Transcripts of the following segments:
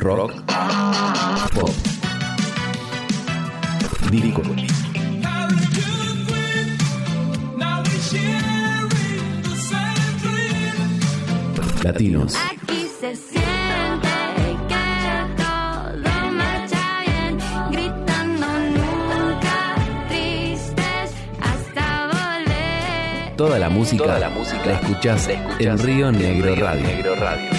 rock, pop, disco, latinos. Aquí se siente que todo marcha bien, gritando nunca, tristes hasta volver. Toda la música la escuchás en Río Negro Radio.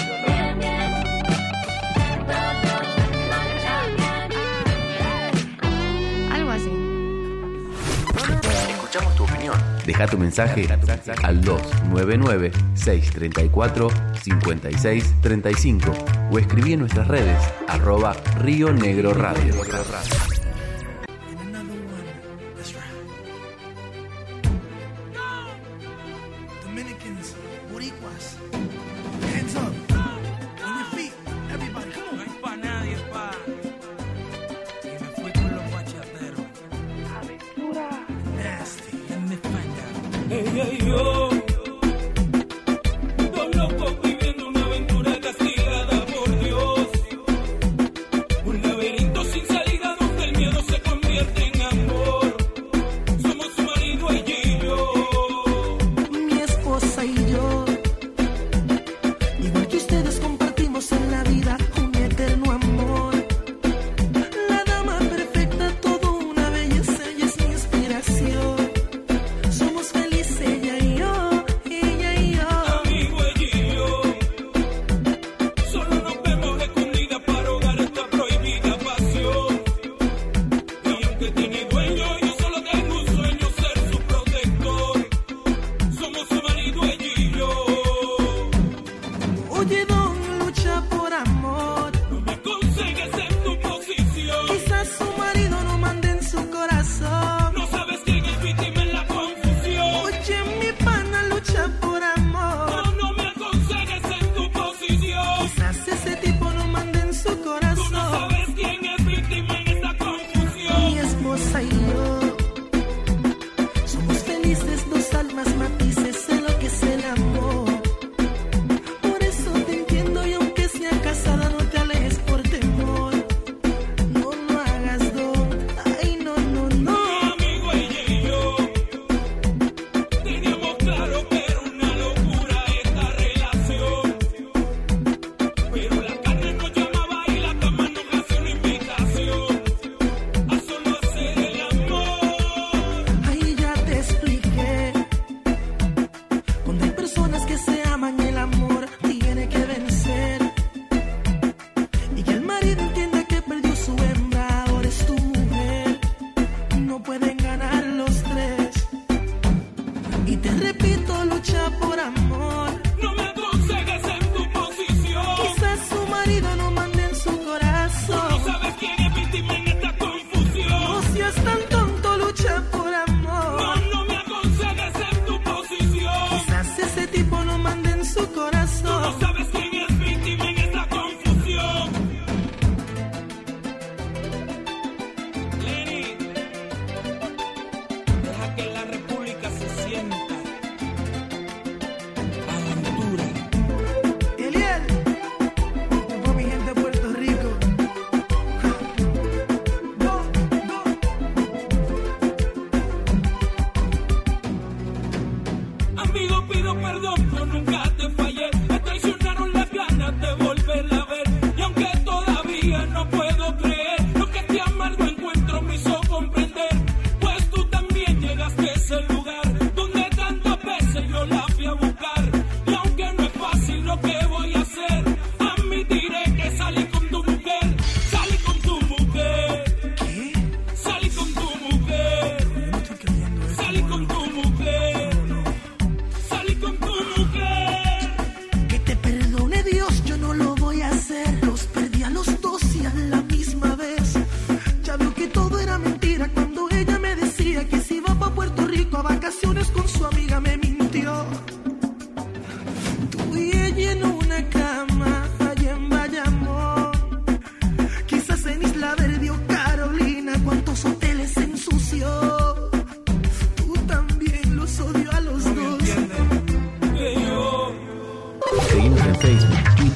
Algo así. Escuchamos tu opinión. Deja tu mensaje al 299-634-5635 o escribí en nuestras redes @Río Negro Radio. Dominicans, Boricuas, hands up, on your feet, everybody, come on. No hay pa' nadie, pa. Y me fui con los bachateros. Aventura, nasty. En mi España. Ella y yo, dos locos viviendo una aventura castigada por Dios. Un laberinto sin salida donde el miedo se convierte en amor. Somos su marido ella y yo. Mi esposa y yo, igual que ustedes compartimos en la vida un eterno amor. La dama perfecta, todo una belleza, ella es mi inspiración. Somos felices ella y yo.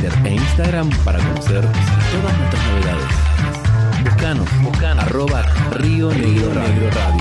Twitter e Instagram para conocer todas nuestras novedades. Buscanos, arroba Río Negro Radio.